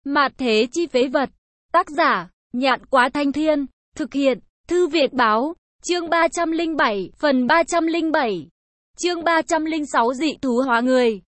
Mạt thế chi phế vật. Tác giả, Nhạn Quá Thanh Thiên. Thực hiện, Thư Việt Báo. Chương 307, phần 307. Chương 306 dị thú hóa người.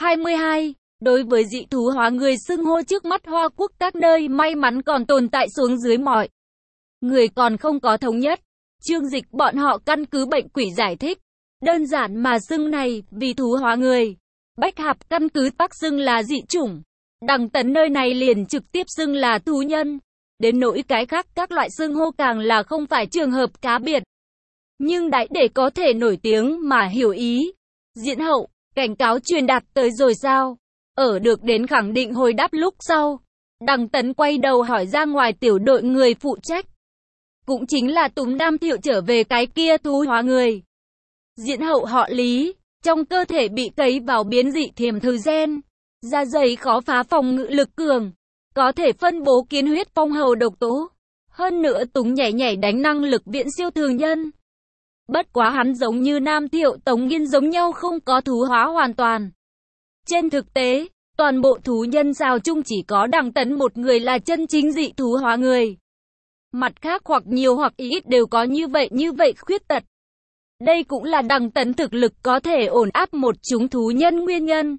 22. Đối với dị thú hóa người xưng hô trước mắt Hoa Quốc các nơi may mắn còn tồn tại xuống dưới mọi người còn không có thống nhất. Chương dịch bọn họ căn cứ bệnh quỷ giải thích. Đơn giản mà xưng này, vì thú hóa người. Bách Hạp căn cứ tác xưng là dị chủng. Đằng Tấn nơi này liền trực tiếp xưng là thú nhân. Đến nỗi cái khác các loại xưng hô càng là không phải trường hợp cá biệt. Nhưng đãi để có thể nổi tiếng mà hiểu ý. Diễn hậu, cảnh cáo truyền đạt tới rồi sao? Ở được đến khẳng định hồi đáp lúc sau. Đằng Tấn quay đầu hỏi ra ngoài tiểu đội người phụ trách. Cũng chính là Túm Đam Thiệu trở về cái kia thú hóa người. Diễn hậu họ Lý, trong cơ thể bị cấy vào biến dị thiềm thư gen. Da dày khó phá phòng ngự lực cường. Có thể phân bố kiến huyết phong hầu độc tố. Hơn nữa Túng nhảy đánh năng lực viễn siêu thường nhân. Bất quá hắn giống như Nam Thiệu Tống Nghiên giống nhau không có thú hóa hoàn toàn. Trên thực tế, toàn bộ thú nhân sao chung chỉ có Đằng Tấn một người là chân chính dị thú hóa người. Mặt khác hoặc nhiều hoặc ít đều có như vậy khuyết tật. Đây cũng là Đằng Tấn thực lực có thể ổn áp một chúng thú nhân nguyên nhân.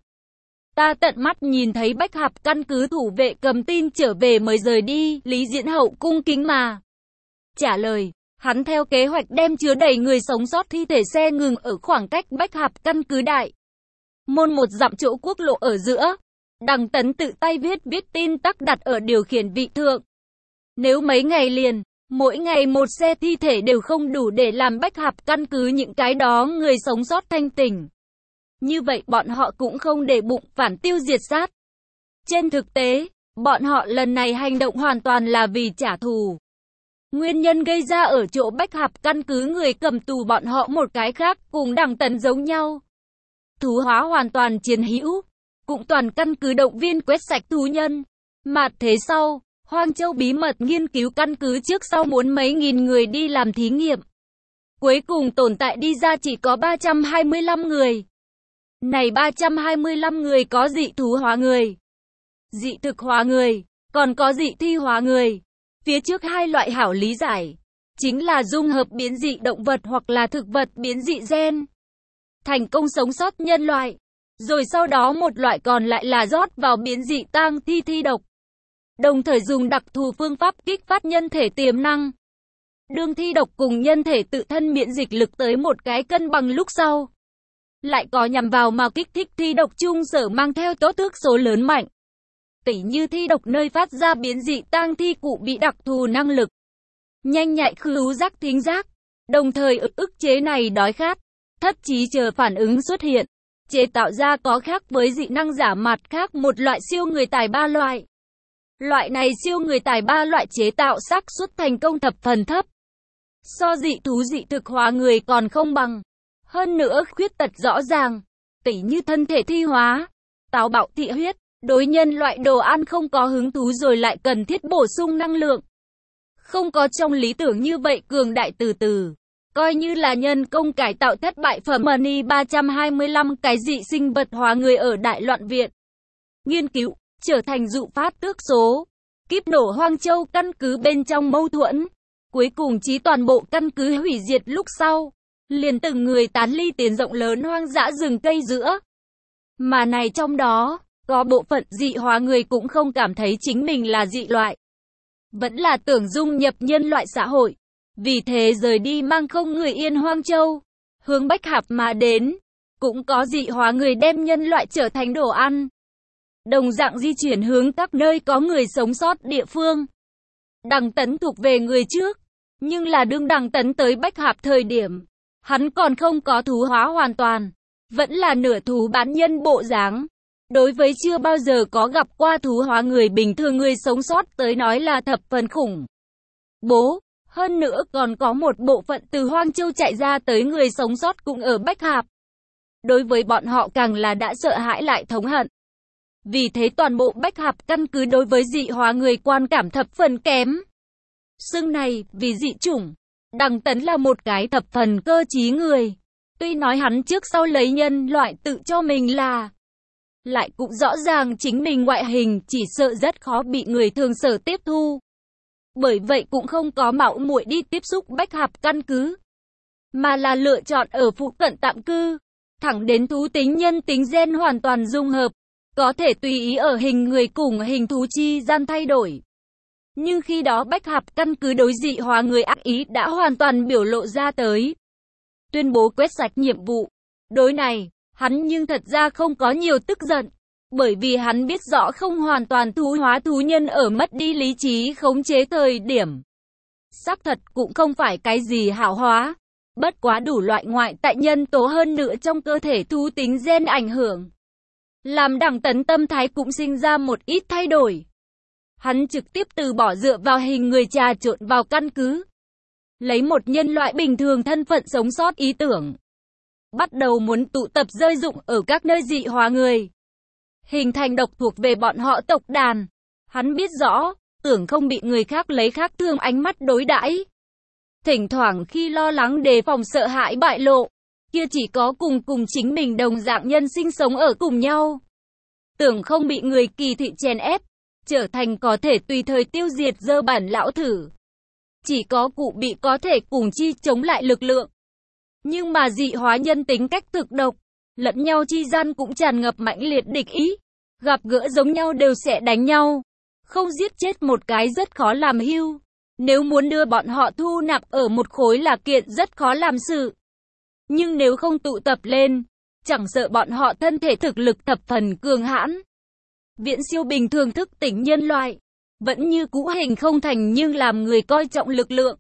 Ta tận mắt nhìn thấy Bách Hạp căn cứ thủ vệ cầm tin trở về mới rời đi, Lý Diễn Hậu cung kính mà trả lời, hắn theo kế hoạch đem chứa đầy người sống sót thi thể xe ngừng ở khoảng cách Bách Hạp căn cứ đại môn 1 dặm chỗ quốc lộ ở giữa. Đằng Tấn tự tay viết tin tắc đặt ở điều khiển vị thượng. Nếu mấy ngày liền, mỗi ngày một xe thi thể đều không đủ để làm Bách Hạp căn cứ những cái đó người sống sót thanh tỉnh. Như vậy bọn họ cũng không để bụng phản tiêu diệt sát. Trên thực tế, bọn họ lần này hành động hoàn toàn là vì trả thù. Nguyên nhân gây ra ở chỗ Bách Hạp căn cứ người cầm tù bọn họ một cái khác cùng Đằng Tấn giống nhau. Thú hóa hoàn toàn chiến hữu, cũng toàn căn cứ động viên quét sạch thú nhân. Mạt thế sau, Hoang Châu bí mật nghiên cứu căn cứ trước sau muốn mấy nghìn người đi làm thí nghiệm. Cuối cùng tồn tại đi ra chỉ có 325 người. Này 325 người có dị thú hóa người, dị thực hóa người, còn có dị thi hóa người. Phía trước hai loại hảo lý giải, chính là dung hợp biến dị động vật hoặc là thực vật biến dị gen. Thành công sống sót nhân loại. Rồi sau đó một loại còn lại là rót vào biến dị tang thi độc. Đồng thời dùng đặc thù phương pháp kích phát nhân thể tiềm năng. Đương thi độc cùng nhân thể tự thân miễn dịch lực tới một cái cân bằng lúc sau. Lại có nhằm vào mà kích thích thi độc chung sở mang theo tố tước số lớn mạnh. Tỉ như thi độc nơi phát ra biến dị tang thi cụ bị đặc thù năng lực. Nhanh nhạy khứu giác thính giác. Đồng thời ức chế này đói khát. Thậm chí chờ phản ứng xuất hiện. Chế tạo ra có khác với dị năng giả mặt khác một loại siêu người tài 3 loại. Loại này siêu người tài 3 loại chế tạo xác suất thành công thập phần thấp. So dị thú dị thực hóa người còn không bằng. Hơn nữa khuyết tật rõ ràng, tỉ như thân thể thi hóa, táo bạo thị huyết, đối nhân loại đồ ăn không có hứng thú rồi lại cần thiết bổ sung năng lượng. Không có trong lý tưởng như vậy cường đại từ từ. Coi như là nhân công cải tạo thất bại phẩm Mani 325 cái dị sinh vật hóa người ở Đại Loạn Viện. Nghiên cứu, trở thành dụ phát tước số. Kíp nổ Hoang Châu căn cứ bên trong mâu thuẫn. Cuối cùng chí toàn bộ căn cứ hủy diệt lúc sau. Liền từng người tán ly tiến rộng lớn hoang dã rừng cây giữa. Mà này trong đó, có bộ phận dị hóa người cũng không cảm thấy chính mình là dị loại. Vẫn là tưởng dung nhập nhân loại xã hội. Vì thế rời đi mang không người yên Hoang Châu, hướng Bách Hạp mà đến. Cũng có dị hóa người đem nhân loại trở thành đồ ăn. Đồng dạng di chuyển hướng các nơi có người sống sót địa phương. Đằng Tấn thuộc về người trước, nhưng là đương Đằng Tấn tới Bách Hạp thời điểm. Hắn còn không có thú hóa hoàn toàn, vẫn là nửa thú bán nhân bộ dáng. Đối với chưa bao giờ có gặp qua thú hóa người bình thường người sống sót tới nói là thập phần khủng bố. Hơn nữa còn có một bộ phận từ Hoang Châu chạy ra tới người sống sót cũng ở Bách Hạp. Đối với bọn họ càng là đã sợ hãi lại thống hận. Vì thế toàn bộ Bách Hạp căn cứ đối với dị hóa người quan cảm thập phần kém. Xưng này vì dị chủng. Đằng Tấn là một cái thập phần cơ trí người. Tuy nói hắn trước sau lấy nhân loại tự cho mình là lại cũng rõ ràng chính mình ngoại hình chỉ sợ rất khó bị người thường sở tiếp thu. Bởi vậy cũng không có mạo muội đi tiếp xúc bách hợp căn cứ, mà là lựa chọn ở phụ cận tạm cư, thẳng đến thú tính nhân tính gen hoàn toàn dung hợp, có thể tùy ý ở hình người cùng hình thú chi gian thay đổi. Nhưng khi đó bách hợp căn cứ đối dị hóa người ác ý đã hoàn toàn biểu lộ ra tới. Tuyên bố quét sạch nhiệm vụ. Đối này, hắn nhưng thật ra không có nhiều tức giận, bởi vì hắn biết rõ không hoàn toàn thú hóa thú nhân ở mất đi lý trí khống chế thời điểm. Xác thật cũng không phải cái gì hảo hóa, bất quá đủ loại ngoại tại nhân tố hơn nữa trong cơ thể thú tính gen ảnh hưởng, làm Đằng Tấn tâm thái cũng sinh ra một ít thay đổi. Hắn trực tiếp từ bỏ dựa vào hình người trà trộn vào căn cứ, lấy một nhân loại bình thường thân phận sống sót ý tưởng, bắt đầu muốn tụ tập rơi dụng ở các nơi dị hóa người, hình thành độc thuộc về bọn họ tộc đàn. Hắn biết rõ, tưởng không bị người khác lấy khác thường ánh mắt đối đãi. Thỉnh thoảng khi lo lắng đề phòng sợ hãi bại lộ, kia chỉ có cùng chính mình đồng dạng nhân sinh sống ở cùng nhau. Tưởng không bị người kỳ thị chèn ép, trở thành có thể tùy thời tiêu diệt dơ bản lão thử. Chỉ có cụ bị có thể cùng chi chống lại lực lượng. Nhưng mà dị hóa nhân tính cách thực độc, lẫn nhau chi gian cũng tràn ngập mãnh liệt địch ý. Gặp gỡ giống nhau đều sẽ đánh nhau. Không giết chết một cái rất khó làm hưu. Nếu muốn đưa bọn họ thu nạp ở một khối là kiện rất khó làm sự. Nhưng nếu không tụ tập lên, chẳng sợ bọn họ thân thể thực lực thập phần cường hãn, viễn siêu bình thường thức tỉnh nhân loại, vẫn như cũ hình không thành nhưng làm người coi trọng lực lượng.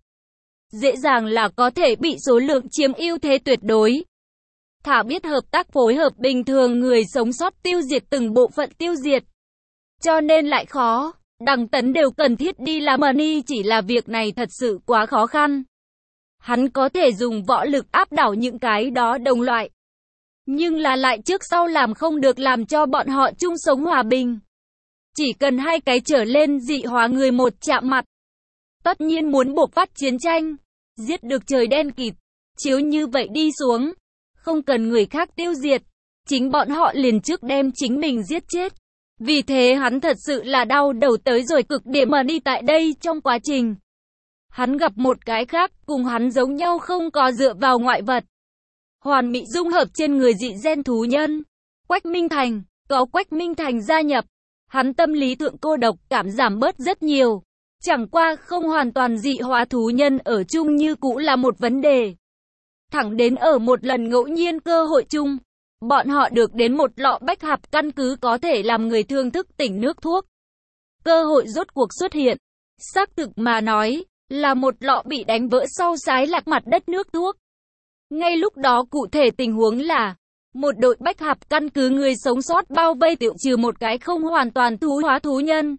Dễ dàng là có thể bị số lượng chiếm ưu thế tuyệt đối. Thả biết hợp tác phối hợp bình thường người sống sót tiêu diệt từng bộ phận tiêu diệt. Cho nên lại khó, Đằng Tấn đều cần thiết đi làm money, chỉ là việc này thật sự quá khó khăn. Hắn có thể dùng võ lực áp đảo những cái đó đồng loại, nhưng là lại trước sau làm không được làm cho bọn họ chung sống hòa bình. Chỉ cần hai cái trở lên dị hóa người một chạm mặt, tất nhiên muốn bộc phát chiến tranh, giết được trời đen kịt. Chiếu như vậy đi xuống, không cần người khác tiêu diệt, chính bọn họ liền trước đem chính mình giết chết. Vì thế hắn thật sự là đau đầu tới rồi cực điểm mà đi tại đây trong quá trình. Hắn gặp một cái khác cùng hắn giống nhau không có dựa vào ngoại vật, hoàn mỹ dung hợp trên người dị gen thú nhân. Quách Minh Thành, có Quách Minh Thành gia nhập, hắn tâm lý thượng cô độc cảm giảm bớt rất nhiều. Chẳng qua không hoàn toàn dị hóa thú nhân ở chung như cũ là một vấn đề. Thẳng đến ở một lần ngẫu nhiên cơ hội chung, bọn họ được đến một lọ bách hợp căn cứ có thể làm người thương thức tỉnh nước thuốc. Cơ hội rốt cuộc xuất hiện. Xác thực mà nói, là một lọ bị đánh vỡ sau sái lạc mặt đất nước thuốc. Ngay lúc đó cụ thể tình huống là, một đội bách hợp căn cứ người sống sót bao vây tiêu trừ một cái không hoàn toàn thú hóa thú nhân.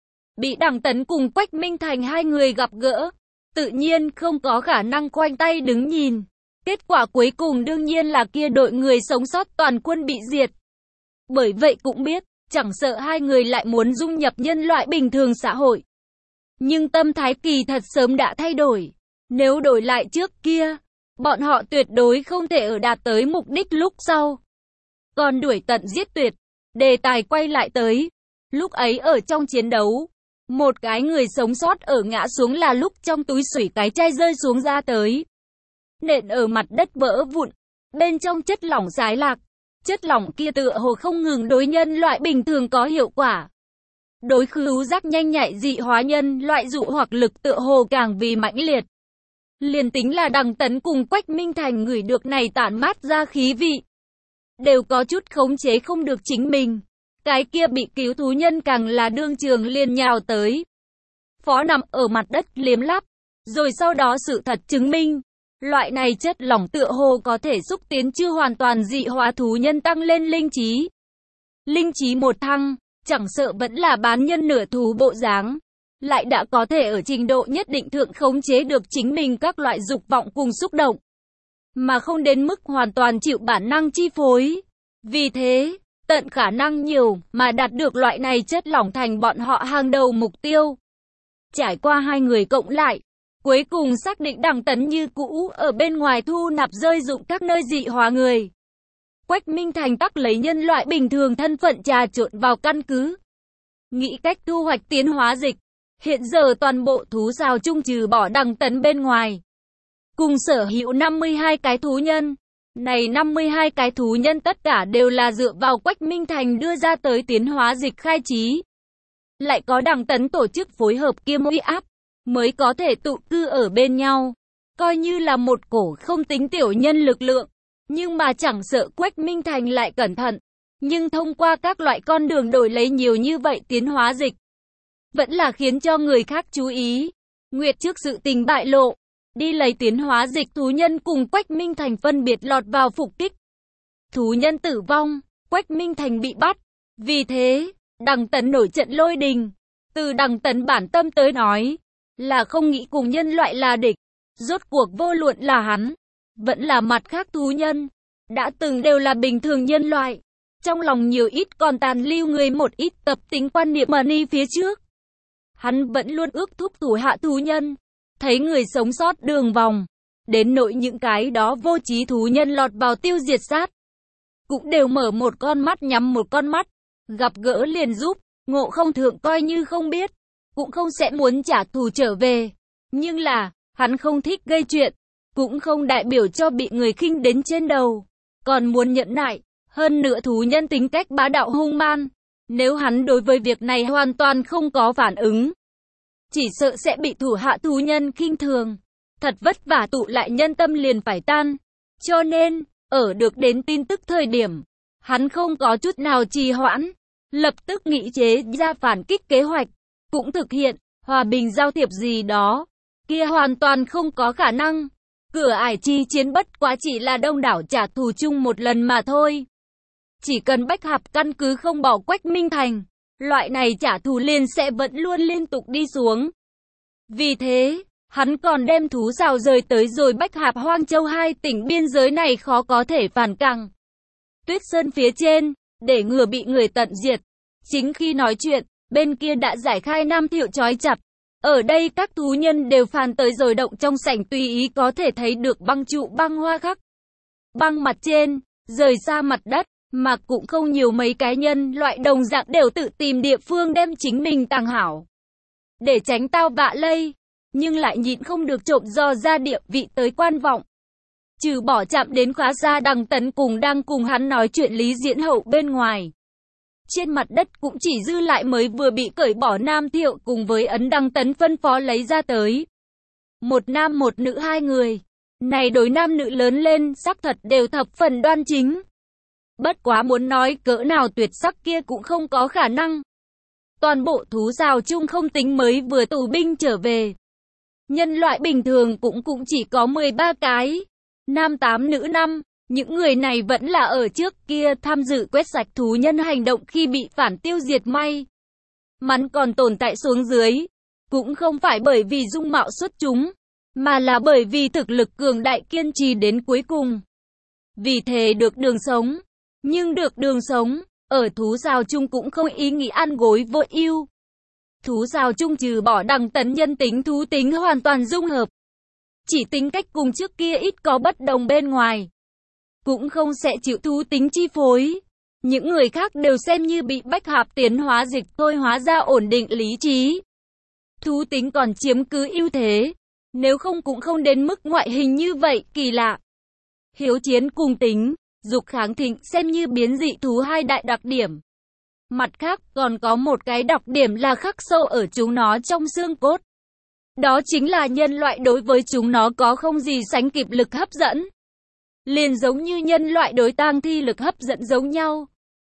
Bị Đằng Tấn cùng Quách Minh Thành hai người gặp gỡ, tự nhiên không có khả năng khoanh tay đứng nhìn. Kết quả cuối cùng đương nhiên là kia đội người sống sót toàn quân bị diệt. Bởi vậy cũng biết, chẳng sợ hai người lại muốn dung nhập nhân loại bình thường xã hội. Nhưng tâm thái kỳ thật sớm đã thay đổi. Nếu đổi lại trước kia, bọn họ tuyệt đối không thể ở đạt tới mục đích lúc sau. Còn đuổi tận giết tuyệt, đề tài quay lại tới. Lúc ấy ở trong chiến đấu, một cái người sống sót ở ngã xuống là lúc trong túi sủy cái chai rơi xuống ra tới. Nện ở mặt đất vỡ vụn, bên trong chất lỏng xái lạc. Chất lỏng kia tựa hồ không ngừng đối nhân loại bình thường có hiệu quả. Đối khứu giác nhanh nhạy dị hóa nhân loại dụ hoặc lực tựa hồ càng vì mãnh liệt. Liền tính là Đằng Tấn cùng Quách Minh Thành ngửi được này tản mát ra khí vị, đều có chút khống chế không được chính mình. Cái kia bị cứu thú nhân càng là đương trường liền nhào tới. Phó nằm ở mặt đất liếm lắp, rồi sau đó sự thật chứng minh. Loại này chất lỏng tựa hồ có thể xúc tiến chưa hoàn toàn dị hóa thú nhân tăng lên linh trí. Linh trí một thăng, chẳng sợ vẫn là bán nhân nửa thú bộ dáng, lại đã có thể ở trình độ nhất định thượng khống chế được chính mình các loại dục vọng cùng xúc động, mà không đến mức hoàn toàn chịu bản năng chi phối. Vì thế, tận khả năng nhiều mà đạt được loại này chất lỏng thành bọn họ hàng đầu mục tiêu. Trải qua hai người cộng lại, cuối cùng xác định Đằng Tấn như cũ ở bên ngoài thu nạp rơi dụng các nơi dị hóa người. Quách Minh Thành tắc lấy nhân loại bình thường thân phận trà trộn vào căn cứ, nghĩ cách thu hoạch tiến hóa dịch. Hiện giờ toàn bộ thú rào chung trừ bỏ Đằng Tấn bên ngoài, cùng sở hữu 52 cái thú nhân. Này 52 cái thú nhân tất cả đều là dựa vào Quách Minh Thành đưa ra tới tiến hóa dịch khai trí. Lại có Đằng Tấn tổ chức phối hợp kiêm uy áp, mới có thể tụ cư ở bên nhau. Coi như là một cổ không tính tiểu nhân lực lượng, nhưng mà chẳng sợ Quách Minh Thành lại cẩn thận. Nhưng thông qua các loại con đường đổi lấy nhiều như vậy tiến hóa dịch, vẫn là khiến cho người khác chú ý. Nguyệt trước sự tình bại lộ, đi lấy tiến hóa dịch thú nhân cùng Quách Minh Thành phân biệt lọt vào phục kích. Thú nhân tử vong, Quách Minh Thành bị bắt. Vì thế, Đằng Tấn nổi trận lôi đình. Từ Đằng Tấn bản tâm tới nói, là không nghĩ cùng nhân loại là địch. Rốt cuộc vô luận là hắn, vẫn là mặt khác thú nhân, đã từng đều là bình thường nhân loại. Trong lòng nhiều ít còn tàn lưu người một ít tập tính quan niệm mà đi phía trước. Hắn vẫn luôn ước thúc thủ hạ thú nhân, thấy người sống sót đường vòng, đến nỗi những cái đó vô trí thú nhân lọt vào tiêu diệt sát, cũng đều mở một con mắt nhắm một con mắt, gặp gỡ liền giúp, ngộ không thượng coi như không biết, cũng không sẽ muốn trả thù trở về. Nhưng là, hắn không thích gây chuyện, cũng không đại biểu cho bị người khinh đến trên đầu, còn muốn nhẫn nại. Hơn nữa thú nhân tính cách bá đạo hung man, nếu hắn đối với việc này hoàn toàn không có phản ứng, chỉ sợ sẽ bị thủ hạ thú nhân khinh thường, thật vất vả tụ lại nhân tâm liền phải tan. Cho nên, ở được đến tin tức thời điểm, hắn không có chút nào trì hoãn, lập tức nghĩ chế ra phản kích kế hoạch, cũng thực hiện, hòa bình giao thiệp gì đó, kia hoàn toàn không có khả năng. Cửa ải chi chiến bất quá chỉ là đông đảo trả thù chung một lần mà thôi. Chỉ cần Bách Hạp căn cứ không bỏ Quách Minh Thành, loại này trả thù liền sẽ vẫn luôn liên tục đi xuống. Vì thế, hắn còn đem thú rào rời tới rồi Bách Hạp Hoang Châu 2 tỉnh biên giới này khó có thể phản căng. Tuyết Sơn phía trên, để ngừa bị người tận diệt. Chính khi nói chuyện, bên kia đã giải khai Nam Thiệu trói chặt. Ở đây các thú nhân đều phàn tới rồi động trong sảnh tùy ý có thể thấy được băng trụ băng hoa khắc. Băng mặt trên, rời xa mặt đất. Mà cũng không nhiều mấy cái nhân loại đồng dạng đều tự tìm địa phương đem chính mình tàng hảo, để tránh tao vạ lây, nhưng lại nhịn không được trộm dò ra địa vị tới quan vọng. Trừ bỏ chạm đến khóa xa Đằng Tấn cùng đang cùng hắn nói chuyện Lý Diễn Hậu bên ngoài, trên mặt đất cũng chỉ dư lại mới vừa bị cởi bỏ Nam Thiệu cùng với ấn Đằng Tấn phân phó lấy ra tới. Một nam một nữ hai người, này đối nam nữ lớn lên sắc thật đều thập phần đoan chính. Bất quá muốn nói cỡ nào tuyệt sắc kia cũng không có khả năng. Toàn bộ thú rào chung không tính mới vừa tù binh trở về, nhân loại bình thường cũng chỉ có 13 cái, nam 8 nữ 5. Những người này vẫn là ở trước kia tham dự quét sạch thú nhân hành động khi bị phản tiêu diệt may mắn còn tồn tại xuống dưới. Cũng không phải bởi vì dung mạo xuất chúng, mà là bởi vì thực lực cường đại kiên trì đến cuối cùng. Vì thế được đường sống. Nhưng được đường sống, ở thú rào chung cũng không ý nghĩ ăn gối vô ưu. Thú rào chung trừ bỏ Đằng Tấn nhân tính thú tính hoàn toàn dung hợp, chỉ tính cách cùng trước kia ít có bất đồng bên ngoài, cũng không sẽ chịu thú tính chi phối. Những người khác đều xem như bị Bách Hạp tiến hóa dịch thôi hóa ra ổn định lý trí. Thú tính còn chiếm cứ ưu thế, nếu không cũng không đến mức ngoại hình như vậy kỳ lạ. Hiếu chiến cùng tính dục kháng thịnh xem như biến dị thú hai đại đặc điểm. Mặt khác còn có một cái đặc điểm là khắc sâu ở chúng nó trong xương cốt. Đó chính là nhân loại đối với chúng nó có không gì sánh kịp lực hấp dẫn. Liền giống như nhân loại đối tang thi lực hấp dẫn giống nhau,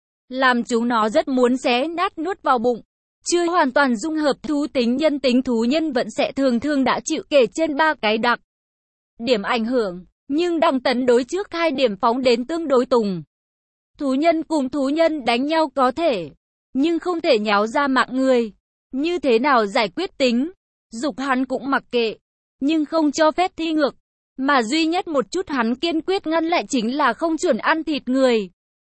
làm chúng nó rất muốn xé nát nuốt vào bụng. Chưa hoàn toàn dung hợp thú tính nhân tính thú nhân vẫn sẽ thường đã chịu kể trên 3 cái đặc điểm ảnh hưởng. Nhưng Đằng Tấn đối trước 2 điểm phóng đến tương đối tùng. Thú nhân cùng thú nhân đánh nhau có thể, nhưng không thể nháo ra mạng người. Như thế nào giải quyết tính dục hắn cũng mặc kệ, nhưng không cho phép thi ngược. Mà duy nhất một chút hắn kiên quyết ngăn lại chính là không chuẩn ăn thịt người.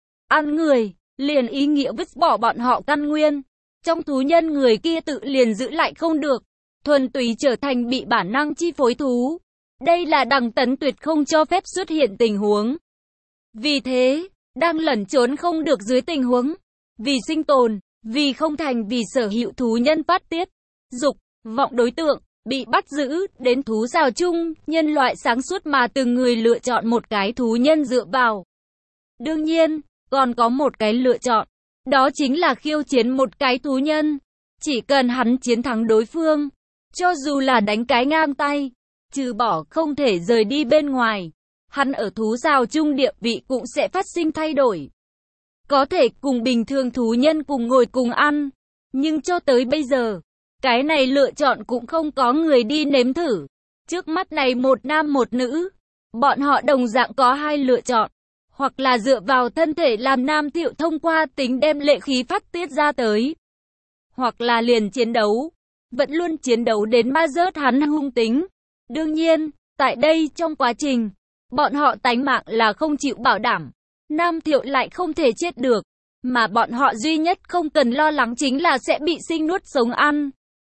Ăn người, liền ý nghĩa vứt bỏ bọn họ căn nguyên. Trong thú nhân người kia tự liền giữ lại không được, thuần túy trở thành bị bản năng chi phối thú. Đây là Đằng Tấn tuyệt không cho phép xuất hiện tình huống. Vì thế, đang lẩn trốn không được dưới tình huống vì sinh tồn, vì không thành, vì sở hữu thú nhân phát tiết dục vọng đối tượng bị bắt giữ đến thú rào chung, nhân loại sáng suốt mà từng người lựa chọn một cái thú nhân dựa vào. Đương nhiên, còn có một cái lựa chọn, đó chính là khiêu chiến một cái thú nhân. Chỉ cần hắn chiến thắng đối phương, cho dù là đánh cái ngang tay, trừ bỏ không thể rời đi bên ngoài, hắn ở thú rào chung địa vị cũng sẽ phát sinh thay đổi. Có thể cùng bình thường thú nhân cùng ngồi cùng ăn, nhưng cho tới bây giờ, cái này lựa chọn cũng không có người đi nếm thử. Trước mắt này một nam một nữ, bọn họ đồng dạng có hai lựa chọn, hoặc là dựa vào thân thể làm nam thiệu thông qua tính đem lệ khí phát tiết ra tới, hoặc là liền chiến đấu, vẫn luôn chiến đấu đến ma rớt hắn hung tính. Đương nhiên, tại đây trong quá trình, bọn họ tánh mạng là không chịu bảo đảm, nam thiệu lại không thể chết được, mà bọn họ duy nhất không cần lo lắng chính là sẽ bị sinh nuốt sống ăn.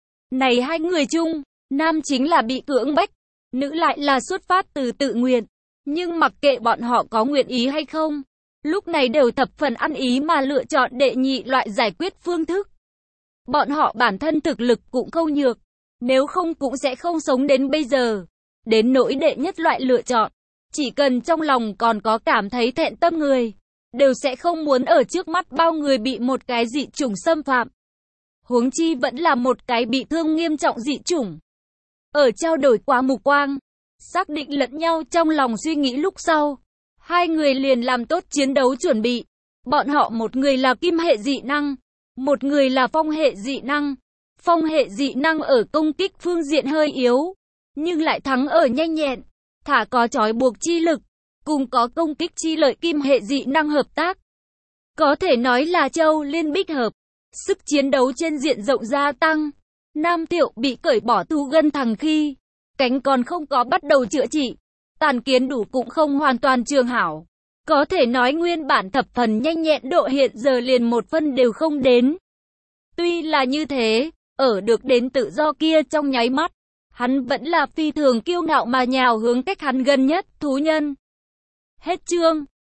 Này hai người chung, nam chính là bị cưỡng bách, nữ lại là xuất phát từ tự nguyện, nhưng mặc kệ bọn họ có nguyện ý hay không, lúc này đều thập phần ăn ý mà lựa chọn đệ nhị loại giải quyết phương thức. Bọn họ bản thân thực lực cũng không nhược, nếu không cũng sẽ không sống đến bây giờ. Đến nỗi đệ nhất loại lựa chọn, chỉ cần trong lòng còn có cảm thấy thẹn tâm người, đều sẽ không muốn ở trước mắt bao người bị một cái dị chủng xâm phạm. Huống chi vẫn là một cái bị thương nghiêm trọng dị chủng. Ở trao đổi qua mục quang, xác định lẫn nhau trong lòng suy nghĩ lúc sau, hai người liền làm tốt chiến đấu chuẩn bị. Bọn họ một người là kim hệ dị năng, một người là phong hệ dị năng. Phong hệ dị năng ở công kích phương diện hơi yếu, nhưng lại thắng ở nhanh nhẹn, thả có trói buộc chi lực, cùng có công kích chi lợi kim hệ dị năng hợp tác. Có thể nói là châu liên bích hợp, sức chiến đấu trên diện rộng gia tăng. Nam thiệu bị cởi bỏ thu gân thằng khi, cánh còn không có bắt đầu chữa trị, tàn kiến đủ cũng không hoàn toàn trường hảo. Có thể nói nguyên bản thập phần nhanh nhẹn độ hiện giờ liền một phân đều không đến. Tuy là như thế, ở được đến tự do kia trong nháy mắt, hắn vẫn là phi thường kiêu ngạo mà nhào hướng cách hắn gần nhất, thú nhân. Hết chương.